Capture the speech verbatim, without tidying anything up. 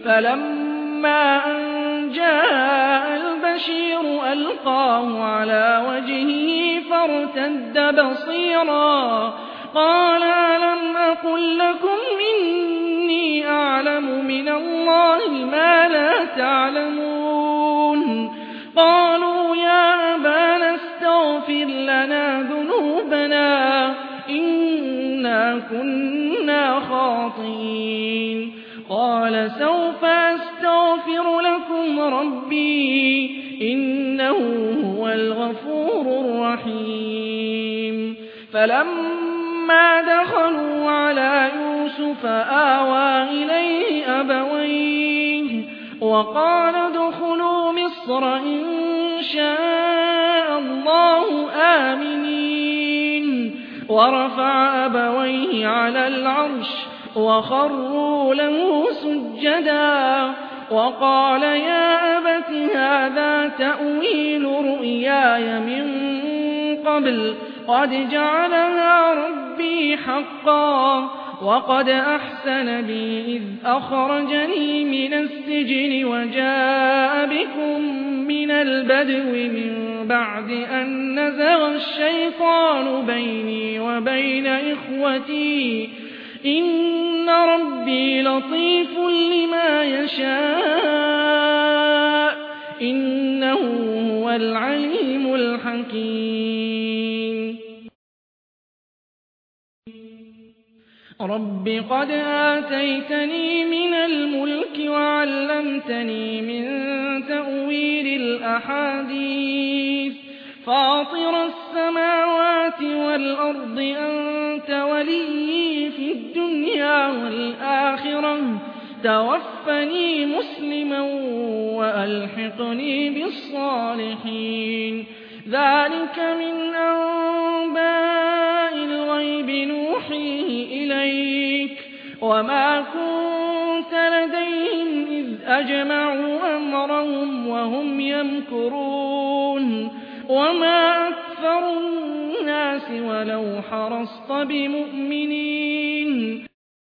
فلما أن جاء البشير ألقاه على وجهه فارتد بصيرا قال ألم أقل لكم إني أعلم من الله ما لا تعلمون قالوا يا أبانا استغفر لنا ذنوبنا إنا كنا خاطئين قال سوف أستغفر لكم ربي إنه هو الغفور الرحيم فلما دخلوا على يوسف آوى إليه أبويه وقال ادخلوا مصر إن شاء الله آمنين ورفع أبويه على العرش وخروا له سجدا وقال يا أبت هذا تأويل رؤياي من قبل قد جعلها ربي حقا وقد أحسن بي إذ أخرجني من السجن وجاء بكم من البدو من بعد أن نزغ الشيطان بيني وبين إخوتي إن ربي لطيف لما يشاء إنه هو العليم الحكيم رب قد آتيتني من الملك وعلمتني من تأويل الأحاديث فاطر السماوات والأرض أنت وليي في الدنيا والآخرة توفني مسلما وألحقني بالصالحين ذلك من أنباء الغيب نوحيه إليك وما كنت لديهم إذ أجمعوا أمرهم وهم يمكرون وما أكثر الناس ولو حرصت بمؤمنين